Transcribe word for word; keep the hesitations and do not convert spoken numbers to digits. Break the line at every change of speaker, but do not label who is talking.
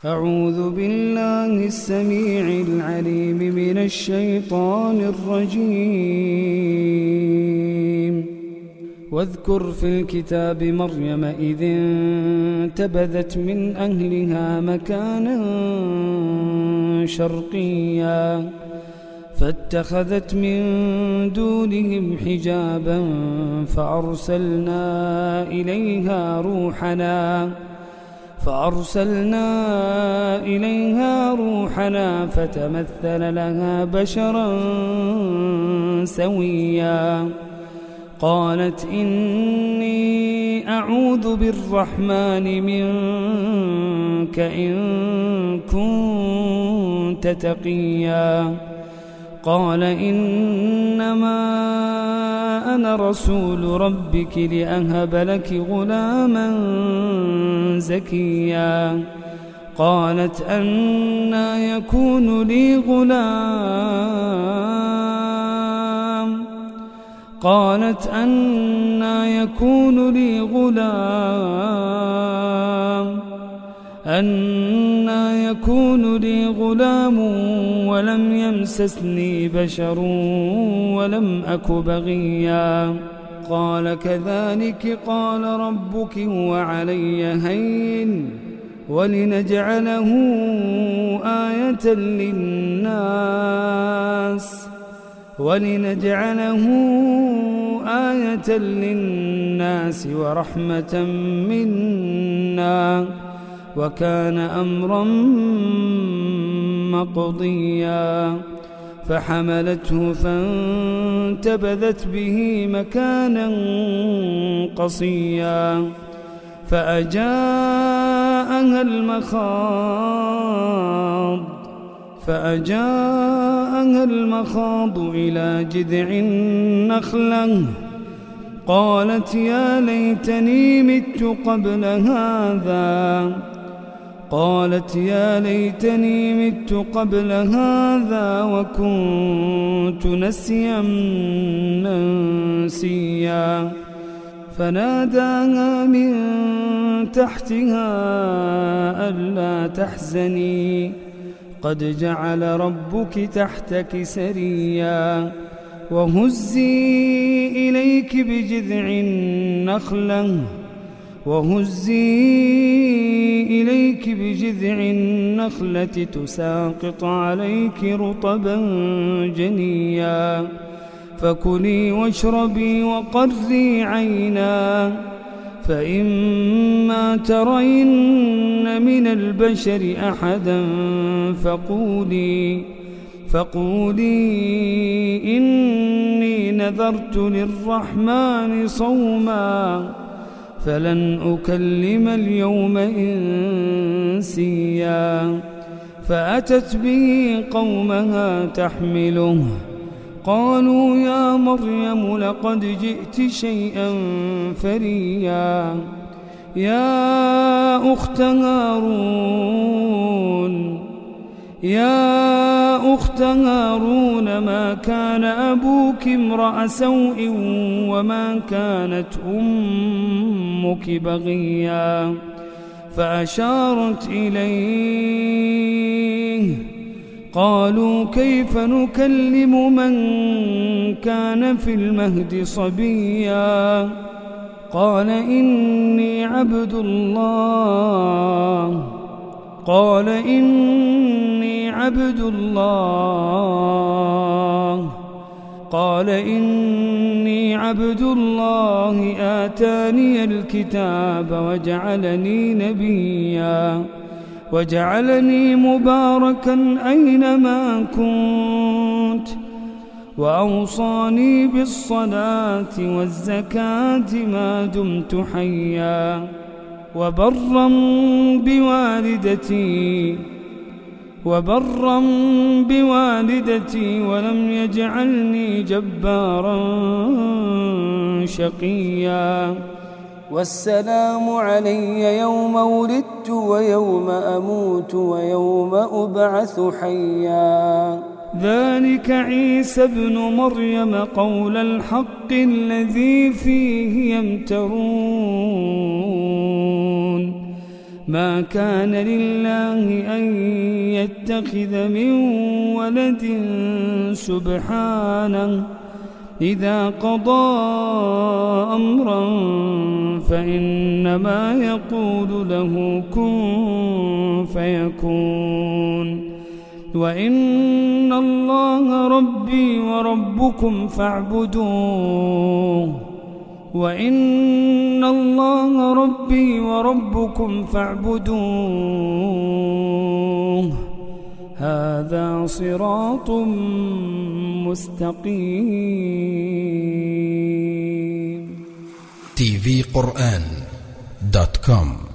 أعوذ بالله السميع العليم من الشيطان الرجيم. واذكر في الكتاب مريم إذ انتبذت من أهلها مكانا شرقيا فاتخذت من دونهم حجابا فأرسلنا إليها روحنا فأرسلنا إليها روحنا فتمثل لها بشرا سويا قالت إني أعوذ بالرحمن منك إن كنت تقيا قال إنما أنا رسول ربك لأهب لك غلاما زكيا قالت أنى يكون لي غلام قالت أنى يكون لي غلام أنى يكون لي غلام ولم يمسسني بشر ولم أك بغيا قال كذلك قال ربك هو علي هين ولنجعله آية للناس ولنجعله آية للناس ورحمة منا وكان أمرا مقضيا فحملته فانتبذت به مكانا قصيا فأجاءها المخاض فأجاءها المخاض إلى جذع النخلة قالت يا ليتني مت قبل هذا قالت يا ليتني مت قبل هذا وكنت نسيا منسيا فناداها من تحتها ألا تحزني قد جعل ربك تحتك سريا وهزي إليك بجذع النخلة وهزي إليك بجذع النخلة تساقط عليك رطبا جنيا فكلي واشربي وقري عينا فإما ترين من البشر أحدا فقولي فقولي إني نذرت للرحمن صوما فلن أكلم اليوم إنسيا فأتت به قومها تحمله قالوا يا مريم لقد جئت شيئا فريا يا أخت هارون يا أخت هارون ما كان أبوك امرأ سوء وما كانت أمك بغيا فأشارت إليه قالوا كيف نكلم من كان في المهد صبيا قال إني عبد الله قال إني عبد الله قال إني عبد الله آتاني الكتاب وجعلني نبيا وجعلني مباركا أينما كنت وأوصاني بالصلاة والزكاة ما دمت حيا وبرا بوالدتي وبرا بوالدتي ولم يجعلني جبارا شقيا والسلام علي يوم ولدت ويوم أموت ويوم أبعث حيا ذلك عيسى ابن مريم قول الحق الذي فيه يمترون ما كان لله أن يتخذ من ولد سبحانه إذا قضى أمرا فإنما يقول له كن فيكون وإن الله ربي وربكم فاعبدوه وإن الله ربي وربكم فاعبدوه هذا صراط مستقيم.
تي في قرآن دوت كوم